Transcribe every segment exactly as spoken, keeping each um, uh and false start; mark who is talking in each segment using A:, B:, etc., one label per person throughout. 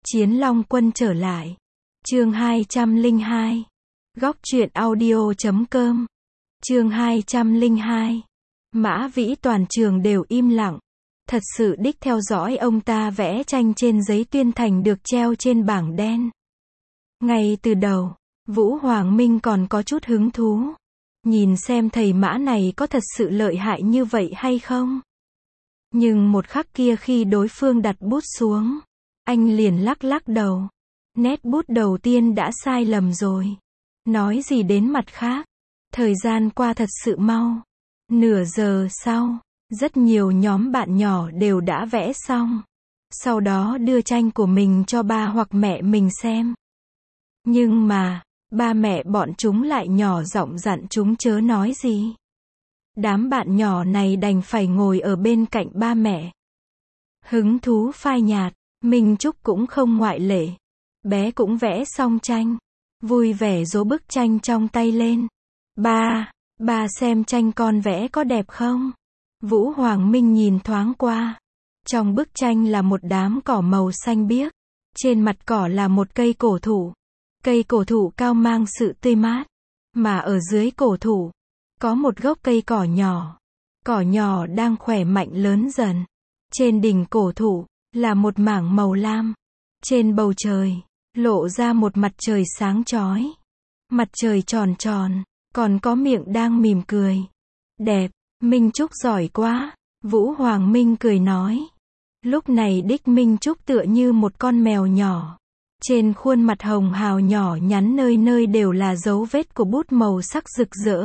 A: Chiến Long Quân trở lại. Chương hai trăm lẻ hai. Góc truyện audio chấm com. Chương hai trăm lẻ hai. Mã Vĩ toàn trường đều im lặng. Thật sự đích theo dõi ông ta vẽ tranh trên giấy tuyên thành được treo trên bảng đen. Ngay từ đầu, Vũ Hoàng Minh còn có chút hứng thú. Nhìn xem thầy Mã này có thật sự lợi hại như vậy hay không. Nhưng một khắc kia khi đối phương đặt bút xuống, anh liền lắc lắc đầu. Nét bút đầu tiên đã sai lầm rồi. Nói gì đến mặt khác. Thời gian qua thật sự mau. Nửa giờ sau, rất nhiều nhóm bạn nhỏ đều đã vẽ xong. Sau đó đưa tranh của mình cho ba hoặc mẹ mình xem. Nhưng mà, ba mẹ bọn chúng lại nhỏ giọng dặn chúng chớ nói gì. Đám bạn nhỏ này đành phải ngồi ở bên cạnh ba mẹ. Hứng thú phai nhạt, Minh Trúc cũng không ngoại lệ. Bé cũng vẽ xong tranh. Vui vẻ giấu bức tranh trong tay lên. Ba, ba xem tranh con vẽ có đẹp không? Vũ Hoàng Minh nhìn thoáng qua. Trong bức tranh là một đám cỏ màu xanh biếc. Trên mặt cỏ là một cây cổ thụ. Cây cổ thụ cao mang sự tươi mát. Mà ở dưới cổ thụ, có một gốc cây cỏ nhỏ. Cỏ nhỏ đang khỏe mạnh lớn dần. Trên đỉnh cổ thụ, là một mảng màu lam. Trên bầu trời, lộ ra một mặt trời sáng chói. Mặt trời tròn tròn, còn có miệng đang mỉm cười. Đẹp, Minh Trúc giỏi quá. Vũ Hoàng Minh cười nói. Lúc này đích Minh Trúc tựa như một con mèo nhỏ. Trên khuôn mặt hồng hào nhỏ nhắn nơi nơi đều là dấu vết của bút màu sắc rực rỡ.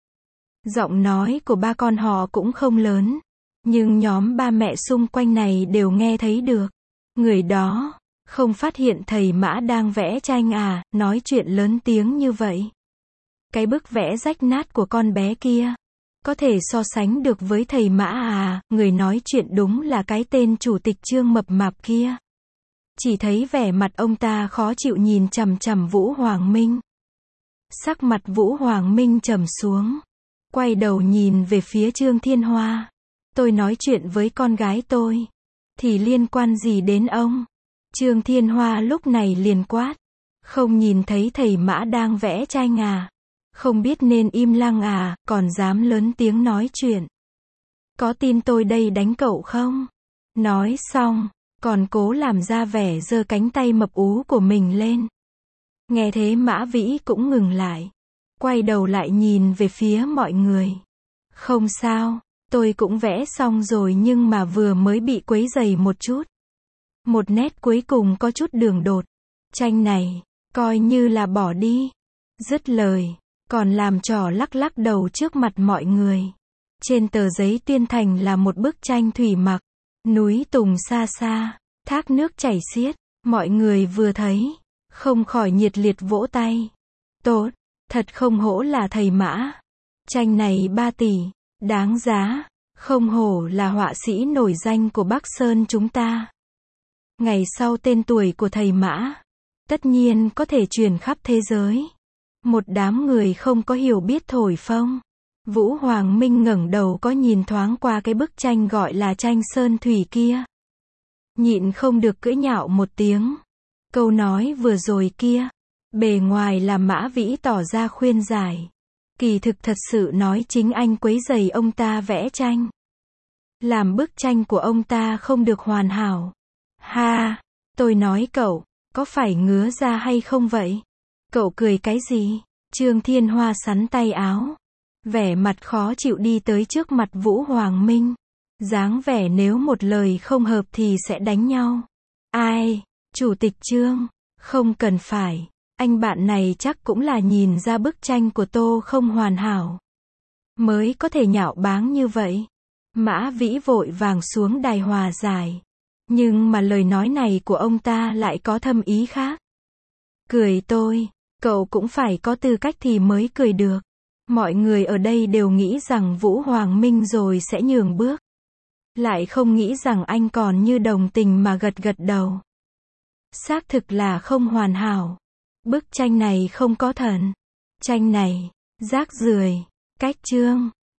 A: Giọng nói của ba con họ cũng không lớn. Nhưng nhóm ba mẹ xung quanh này đều nghe thấy được. Người đó, không phát hiện thầy Mã đang vẽ tranh à, nói chuyện lớn tiếng như vậy. Cái bức vẽ rách nát của con bé kia, có thể so sánh được với thầy Mã à, người nói chuyện đúng là cái tên chủ tịch Trương mập mạp kia. Chỉ thấy vẻ mặt ông ta khó chịu nhìn chằm chằm Vũ Hoàng Minh. Sắc mặt Vũ Hoàng Minh trầm xuống. Quay đầu nhìn về phía Trương Thiên Hoa. Tôi nói chuyện với con gái tôi. Thì liên quan gì đến ông? Trương Thiên Hoa lúc này liền quát. Không nhìn thấy thầy Mã đang vẽ tranh à? Không biết nên im lặng à, còn dám lớn tiếng nói chuyện. Có tin tôi đây đánh cậu không? Nói xong, còn cố làm ra vẻ giơ cánh tay mập ú của mình lên. Nghe thế Mã Vĩ cũng ngừng lại. Quay đầu lại nhìn về phía mọi người. Không sao, tôi cũng vẽ xong rồi nhưng mà vừa mới bị quấy rầy một chút. Một nét cuối cùng có chút đường đột. Tranh này, coi như là bỏ đi. Dứt lời, còn làm trò lắc lắc đầu trước mặt mọi người. Trên tờ giấy tuyên thành là một bức tranh thủy mặc. Núi tùng xa xa, thác nước chảy xiết. Mọi người vừa thấy, không khỏi nhiệt liệt vỗ tay. Tốt, thật không hổ là thầy Mã. Tranh này ba tỷ, đáng giá. Không hổ là họa sĩ nổi danh của Bắc Sơn chúng ta. Ngày sau tên tuổi của thầy Mã, tất nhiên có thể truyền khắp thế giới. Một đám người không có hiểu biết thổi phồng. Vũ Hoàng Minh ngẩng đầu có nhìn thoáng qua cái bức tranh gọi là tranh sơn thủy kia. Nhịn không được cưỡi nhạo một tiếng. Câu nói vừa rồi kia, bề ngoài là Mã Vĩ tỏ ra khuyên giải. Kỳ thực thật sự nói chính anh quấy rầy ông ta vẽ tranh. Làm bức tranh của ông ta không được hoàn hảo. Ha, tôi nói cậu, có phải ngứa ra hay không vậy? Cậu cười cái gì? Trương Thiên Hoa sắn tay áo. Vẻ mặt khó chịu đi tới trước mặt Vũ Hoàng Minh. Dáng vẻ nếu một lời không hợp thì sẽ đánh nhau. Ai? Chủ tịch Trương? Không cần phải. Anh bạn này chắc cũng là nhìn ra bức tranh của tôi không hoàn hảo. Mới có thể nhạo báng như vậy. Mã Vĩ vội vàng xuống đài hòa giải. Nhưng mà lời nói này của ông ta lại có thâm ý khác. Cười tôi, cậu cũng phải có tư cách thì mới cười được. Mọi người ở đây đều nghĩ rằng Vũ Hoàng Minh rồi sẽ nhường bước. Lại không nghĩ rằng anh còn như đồng tình mà gật gật đầu. Xác thực là không hoàn hảo. Bức tranh này không có thần. Tranh này, rác rưởi. Cách Trương,